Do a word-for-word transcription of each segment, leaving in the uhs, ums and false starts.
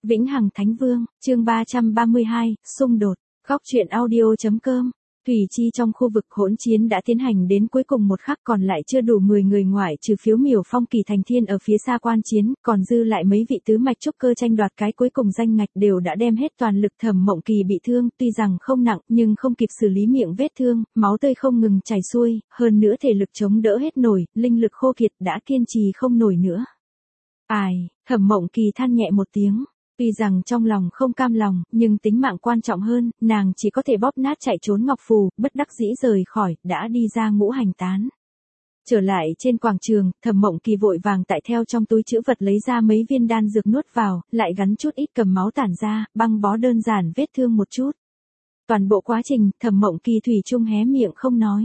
Vĩnh Hằng Thánh Vương, chương ba trăm ba mươi hai, xung đột, góc truyện audio.com. Thủy Chi trong khu vực hỗn chiến đã tiến hành đến cuối cùng một khắc, còn lại chưa đủ mười người ngoại trừ Phiếu Miểu Phong, Kỳ Thành Thiên ở phía xa quan chiến, còn dư lại mấy vị tứ mạch trúc cơ tranh đoạt cái cuối cùng danh ngạch đều đã đem hết toàn lực. Thẩm Mộng Kỳ bị thương, tuy rằng không nặng, nhưng không kịp xử lý miệng vết thương, máu tươi không ngừng chảy xuôi, hơn nữa thể lực chống đỡ hết nổi, linh lực khô kiệt đã kiên trì không nổi nữa. Ai, Thẩm Mộng Kỳ than nhẹ một tiếng. Tuy rằng trong lòng không cam lòng, nhưng tính mạng quan trọng hơn, nàng chỉ có thể bóp nát chạy trốn ngọc phù, bất đắc dĩ rời khỏi, đã đi ra Ngũ Hành Tán. Trở lại trên quảng trường, Thẩm Mộng Kỳ vội vàng tại theo trong túi trữ vật lấy ra mấy viên đan dược nuốt vào, lại gắn chút ít cầm máu tản ra, băng bó đơn giản vết thương một chút. Toàn bộ quá trình, Thẩm Mộng Kỳ thủy chung hé miệng không nói.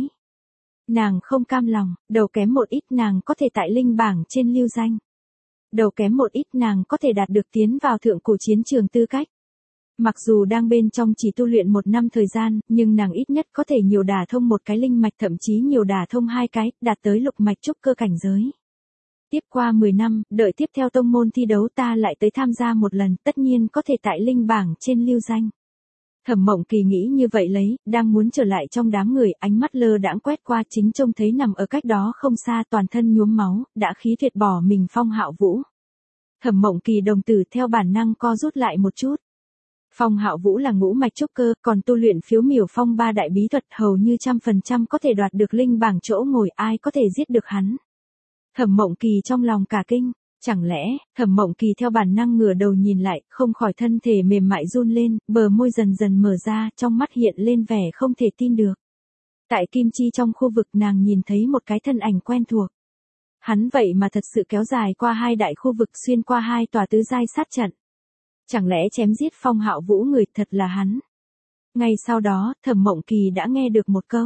Nàng không cam lòng, đầu kém một ít nàng có thể tại linh bảng trên lưu danh. Đầu kém một ít nàng có thể đạt được tiến vào thượng cổ chiến trường tư cách. Mặc dù đang bên trong chỉ tu luyện một năm thời gian, nhưng nàng ít nhất có thể nhiều đả thông một cái linh mạch, thậm chí nhiều đả thông hai cái, đạt tới lục mạch trúc cơ cảnh giới. Tiếp qua mười năm, đợi tiếp theo tông môn thi đấu ta lại tới tham gia một lần, tất nhiên có thể tại linh bảng trên lưu danh. Thẩm Mộng Kỳ nghĩ như vậy lấy, đang muốn trở lại trong đám người, ánh mắt lơ đãng quét qua, chính trông thấy nằm ở cách đó không xa, toàn thân nhuốm máu, đã khí tuyệt bỏ mình Phong Hạo Vũ. Thẩm Mộng Kỳ đồng tử theo bản năng co rút lại một chút. Phong Hạo Vũ là ngũ mạch trúc cơ, còn tu luyện Phiếu Miểu Phong ba đại bí thuật, hầu như trăm phần trăm có thể đoạt được linh bảng chỗ ngồi, ai có thể giết được hắn. Thẩm Mộng Kỳ trong lòng cả kinh. Chẳng lẽ, Thẩm Mộng Kỳ theo bản năng ngửa đầu nhìn lại, không khỏi thân thể mềm mại run lên, bờ môi dần dần mở ra, trong mắt hiện lên vẻ không thể tin được. Tại Kim Chi trong khu vực nàng nhìn thấy một cái thân ảnh quen thuộc. Hắn vậy mà thật sự kéo dài qua hai đại khu vực, xuyên qua hai tòa tứ giai sát trận. Chẳng lẽ chém giết Phong Hạo Vũ người thật là hắn? Ngay sau đó, Thẩm Mộng Kỳ đã nghe được một câu.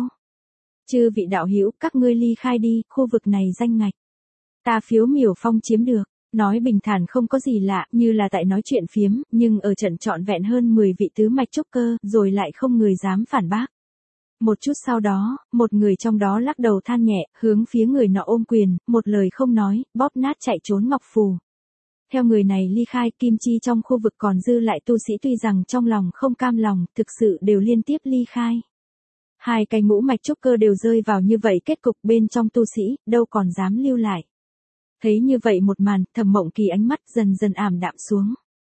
Chư vị đạo hữu, các ngươi ly khai đi, khu vực này danh ngạch. Ta Phiếu Miểu Phong chiếm được, nói bình thản không có gì lạ, như là tại nói chuyện phiếm, nhưng ở trận trọn vẹn hơn mười vị tứ mạch trúc cơ, rồi lại không người dám phản bác. Một chút sau đó, một người trong đó lắc đầu than nhẹ, hướng phía người nọ ôm quyền, một lời không nói, bóp nát chạy trốn ngọc phù. Theo người này ly khai, Kim Chi trong khu vực còn dư lại tu sĩ tuy rằng trong lòng không cam lòng, thực sự đều liên tiếp ly khai. Hai cái ngũ mạch trúc cơ đều rơi vào như vậy kết cục, bên trong tu sĩ, đâu còn dám lưu lại. Thấy như vậy một màn, Thẩm Mộng Kỳ ánh mắt dần dần ảm đạm xuống.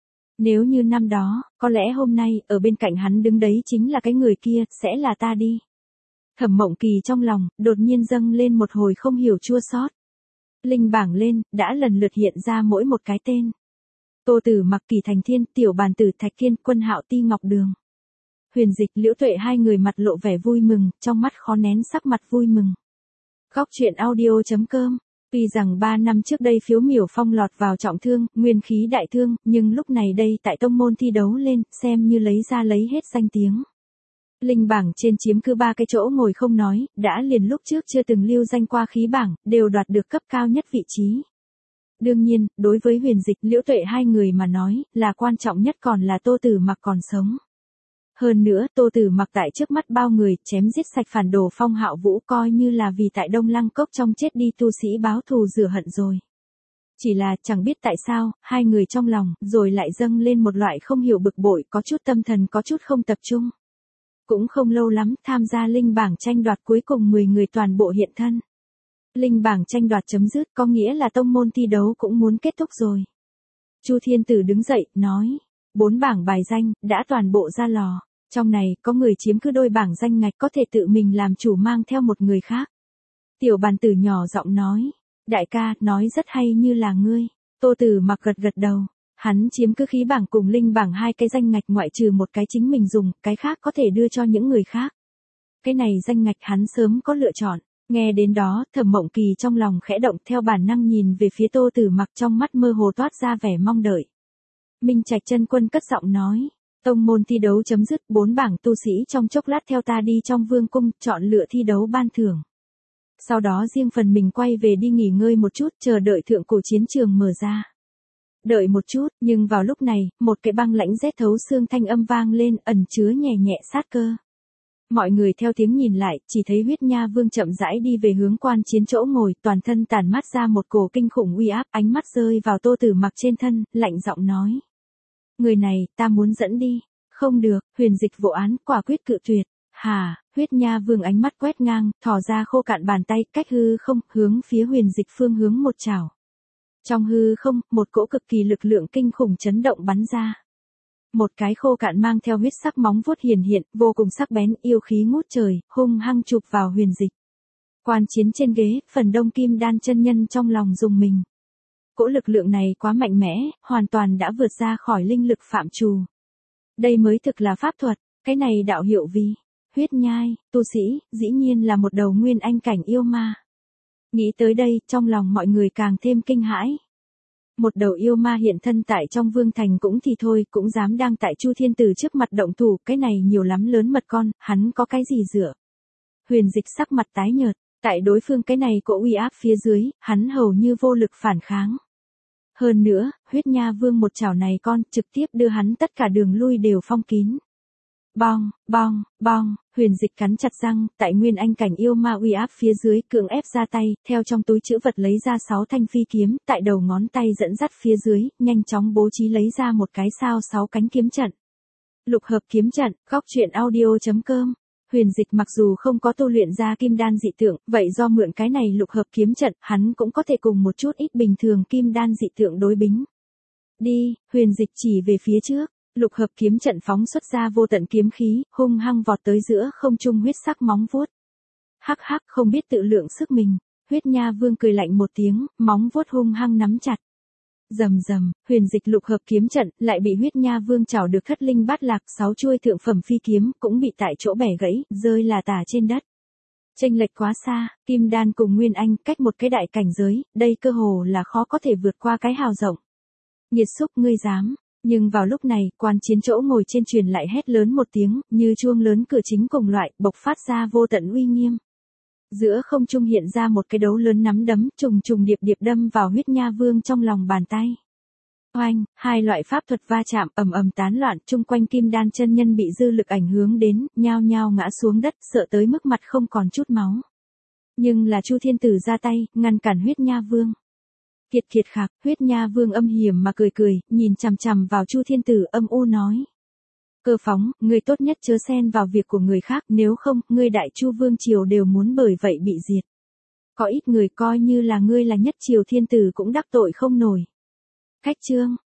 Nếu như năm đó, có lẽ hôm nay, ở bên cạnh hắn đứng đấy chính là cái người kia, sẽ là ta đi. Thẩm Mộng Kỳ trong lòng, đột nhiên dâng lên một hồi không hiểu chua xót. Linh bảng lên, đã lần lượt hiện ra mỗi một cái tên. Tô Tử Mặc, Kỳ Thành Thiên, Tiểu Bàn Tử Thạch Kiên, Quân Hạo Ti Ngọc Đường. Huyền Dịch, Liễu Tuệ hai người mặt lộ vẻ vui mừng, trong mắt khó nén sắc mặt vui mừng. Góc truyện audio.com. Tuy rằng ba năm trước đây Phiếu Miểu Phong lọt vào trọng thương, nguyên khí đại thương, nhưng lúc này đây tại tông môn thi đấu lên, xem như lấy ra lấy hết danh tiếng. Linh bảng trên chiếm cứ ba cái chỗ ngồi không nói, đã liền lúc trước chưa từng lưu danh qua khí bảng, đều đoạt được cấp cao nhất vị trí. Đương nhiên, đối với Huyền Dịch, Liễu Tuệ hai người mà nói, là quan trọng nhất còn là Tô Tử Mặc còn sống. Hơn nữa, Tô Tử Mặc tại trước mắt bao người, chém giết sạch phản đồ Phong Hạo Vũ, coi như là vì tại Đông Lăng Cốc trong chết đi tu sĩ báo thù rửa hận rồi. Chỉ là, chẳng biết tại sao, hai người trong lòng, rồi lại dâng lên một loại không hiểu bực bội, có chút tâm thần có chút không tập trung. Cũng không lâu lắm, tham gia linh bảng tranh đoạt cuối cùng mười người toàn bộ hiện thân. Linh bảng tranh đoạt chấm dứt, có nghĩa là tông môn thi đấu cũng muốn kết thúc rồi. Chu Thiên Tử đứng dậy, nói, bốn bảng bài danh, đã toàn bộ ra lò. Trong này, có người chiếm cứ đôi bảng danh ngạch có thể tự mình làm chủ mang theo một người khác. Tiểu Bàn Tử nhỏ giọng nói, đại ca, nói rất hay như là ngươi. Tô Tử Mặc gật gật đầu, hắn chiếm cứ khí bảng cùng linh bảng hai cái danh ngạch, ngoại trừ một cái chính mình dùng, cái khác có thể đưa cho những người khác. Cái này danh ngạch hắn sớm có lựa chọn. Nghe đến đó, Thẩm Mộng Kỳ trong lòng khẽ động, theo bản năng nhìn về phía Tô Tử Mặc, trong mắt mơ hồ toát ra vẻ mong đợi. Minh Trạch Chân Quân cất giọng nói, tông môn thi đấu chấm dứt, bốn bảng tu sĩ trong chốc lát theo ta đi trong vương cung, chọn lựa thi đấu ban thưởng. Sau đó riêng phần mình quay về đi nghỉ ngơi một chút, chờ đợi thượng cổ chiến trường mở ra. Đợi một chút, nhưng vào lúc này, một cái băng lãnh rét thấu xương thanh âm vang lên, ẩn chứa nhẹ nhẹ sát cơ. Mọi người theo tiếng nhìn lại, chỉ thấy Huyết Nha Vương chậm rãi đi về hướng quan chiến chỗ ngồi, toàn thân tản mát ra một cổ kinh khủng uy áp, ánh mắt rơi vào Tô Tử Mặc trên thân, lạnh giọng nói. Người này, ta muốn dẫn đi. Không được, Huyền Dịch vô án, quả quyết cự tuyệt. Hà, Huyết Nha Vương ánh mắt quét ngang, thò ra khô cạn bàn tay, cách hư không, hướng phía Huyền Dịch phương hướng một chảo. Trong hư không, một cỗ cực kỳ lực lượng kinh khủng chấn động bắn ra. Một cái khô cạn mang theo huyết sắc móng vuốt hiển hiện, vô cùng sắc bén, yêu khí ngút trời, hung hăng chụp vào Huyền Dịch. Quan chiến trên ghế, phần đông kim đan chân nhân trong lòng rùng mình. Cỗ lực lượng này quá mạnh mẽ, hoàn toàn đã vượt ra khỏi linh lực phạm trù. Đây mới thực là pháp thuật, cái này đạo hiệu vì huyết nhai, tu sĩ, dĩ nhiên là một đầu nguyên anh cảnh yêu ma. Nghĩ tới đây, trong lòng mọi người càng thêm kinh hãi. Một đầu yêu ma hiện thân tại trong vương thành cũng thì thôi, cũng dám đang tại Chu Thiên Tử trước mặt động thủ, cái này nhiều lắm lớn mật con, hắn có cái gì dựa. Huyền Dịch sắc mặt tái nhợt, tại đối phương cái này cỗ uy áp phía dưới, hắn hầu như vô lực phản kháng. Hơn nữa, Huyết Nha Vương một chảo này con, trực tiếp đưa hắn tất cả đường lui đều phong kín. Bong, bong, bong, Huyền Dịch cắn chặt răng, tại nguyên anh cảnh yêu ma uy áp phía dưới, cưỡng ép ra tay, theo trong túi trữ vật lấy ra sáu thanh phi kiếm, tại đầu ngón tay dẫn dắt phía dưới, nhanh chóng bố trí lấy ra một cái sao sáu cánh kiếm trận. Lục hợp kiếm trận, góc truyện audio chấm com. Huyền Dịch mặc dù không có tu luyện ra kim đan dị tượng, vậy do mượn cái này lục hợp kiếm trận, hắn cũng có thể cùng một chút ít bình thường kim đan dị tượng đối bính. Đi, Huyền Dịch chỉ về phía trước. Lục hợp kiếm trận phóng xuất ra vô tận kiếm khí, hung hăng vọt tới giữa không trung huyết sắc móng vuốt. Hắc hắc không biết tự lượng sức mình, Huyết Nha Vương cười lạnh một tiếng, móng vuốt hung hăng nắm chặt. Rầm rầm, Huyền Dịch lục hợp kiếm trận lại bị Huyết Nha Vương chảo được thất linh bát lạc, sáu chuôi thượng phẩm phi kiếm cũng bị tại chỗ bẻ gãy, rơi là tả trên đất. Chênh lệch quá xa, kim đan cùng nguyên anh cách một cái đại cảnh giới, đây cơ hồ là khó có thể vượt qua cái hào rộng. Nhiệt xúc ngươi dám. Nhưng vào lúc này, quan chiến chỗ ngồi trên truyền lại hét lớn một tiếng, như chuông lớn cửa chính cùng loại, bộc phát ra vô tận uy nghiêm. Giữa không trung hiện ra một cái đấu lớn nắm đấm, trùng trùng điệp điệp đâm vào Huyết Nha Vương trong lòng bàn tay. Oanh, hai loại pháp thuật va chạm, ầm ầm tán loạn, chung quanh kim đan chân nhân bị dư lực ảnh hưởng đến, nhao nhao ngã xuống đất, sợ tới mức mặt không còn chút máu. Nhưng là Chu Thiên Tử ra tay, ngăn cản Huyết Nha Vương. Kiệt kiệt khạc, Huyết Nha Vương âm hiểm mà cười cười, nhìn chằm chằm vào Chu Thiên Tử âm u nói. Cơ phóng, ngươi tốt nhất chớ xen vào việc của người khác, nếu không, ngươi đại Chu Vương triều đều muốn bởi vậy bị diệt. Có ít người coi như là ngươi là nhất triều thiên tử cũng đắc tội không nổi. Cách chương,